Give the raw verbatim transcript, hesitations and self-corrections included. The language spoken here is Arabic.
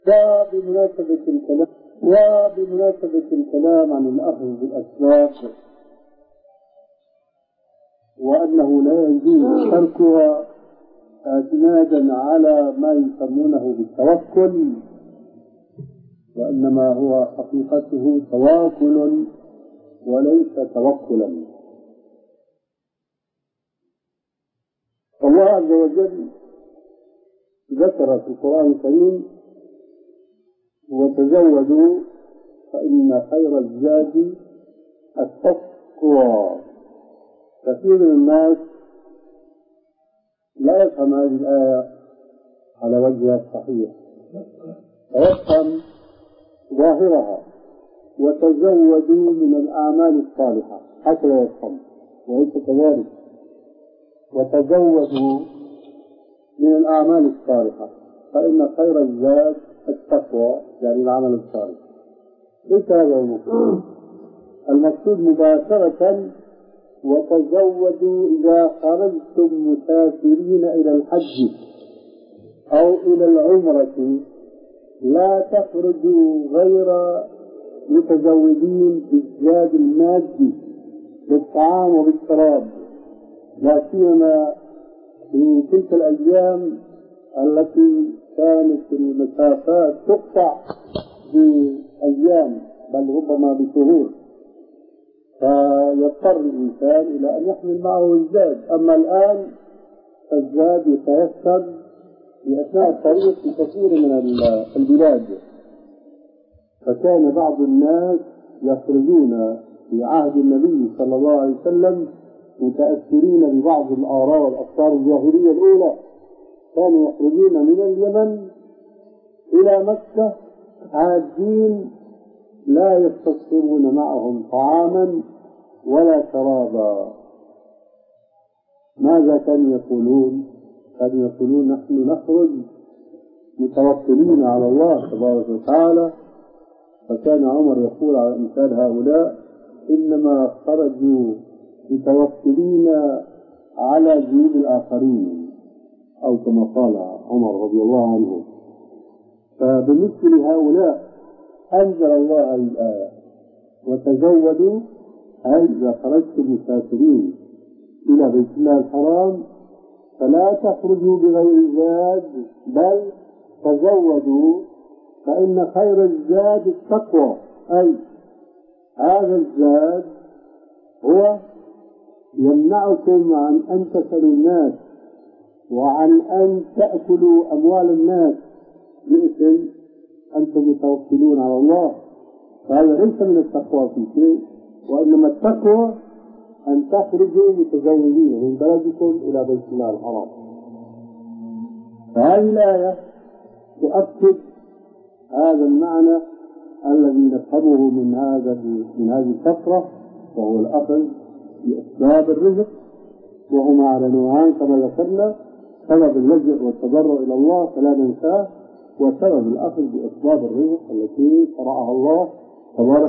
وبمناسبة الكلام وبمناسبة الكلام عن الأخذ بالأسباب وأنه لا يجوز تركها اعتمادا على ما يسمونه بالتوكل، وإنما هو حقيقته تواكل وليس توكلا. الله عز وجل ذكر في القرآن الكريم: وتزودوا فإن خير الزاد التقوى. كثير من الناس لا يفهم هذه الآية على وجهها الصحيح، ويفهم ظاهرها: وتزودوا من الأعمال الصالحة، هكذا يفهم، وليس كذلك. وتزودوا من الأعمال الصالحة فإن خير الزاد التقوى، يعني العمل الصالح. ليس هذا المقصود. المقصود مباشرة: وتزودوا إذا خرجتم مسافرين إلى الحج أو إلى العمرة، لا تخرجوا غير متزودين بالزاد المادي بالطعام وبالشراب، لا سيما في تلك الأيام التي كانت المسافات تقطع بأيام بل ربما بشهور، فيضطر الإنسان إلى أن يحمل معه الزاد. أما الآن فالزاد يتيسر في أثناء الطريق في كثير من البلاد، فكان بعض الناس يخرجون في عهد النبي صلى الله عليه وسلم متأثرين ببعض الآراء والأفكار الجاهلية الأولى، كانوا يخرجون من اليمن إلى مكة عادين لا يستصحبون معهم طعاما ولا شرابا. ماذا كانوا يقولون؟ كانوا يقولون: نحن نخرج متوكلين على الله تبارك وتعالى. فكان عمر يقول على أمثال هؤلاء: إنما خرجوا متوكلين على جيوب الآخرين، أو كما قال عمر رضي الله عنه. فبالنسبة لهؤلاء أنزل الله هذه الآية: وتزودوا، أي إذا خرجتم مسافرين إلى بيت الله الحرام فلا تخرجوا بغير زاد بل تزودوا فإن خير الزاد التقوى. أي هذا الزاد هو يمنعكم عن أن تسألوا الناس وعن أن تأكلوا أموال الناس باسم أنتم متوكلون على الله. فهذا ليس من التقوى في شيء، وإنما التقوى أن تخرجوا متزودين من بلدكم إلى بيت الله الحرام. فهذه الآية تؤكد هذا المعنى الذي نفهمه من هذا من هذه الفقرة، وهو الأخذ بأسباب الرزق، وهما على نوعان كما ذكرنا: سبب اللجوء والتضرع إلى الله فلا ننساه، وسبب الأخذ بأسباب الرزق التي شرعها الله تبارك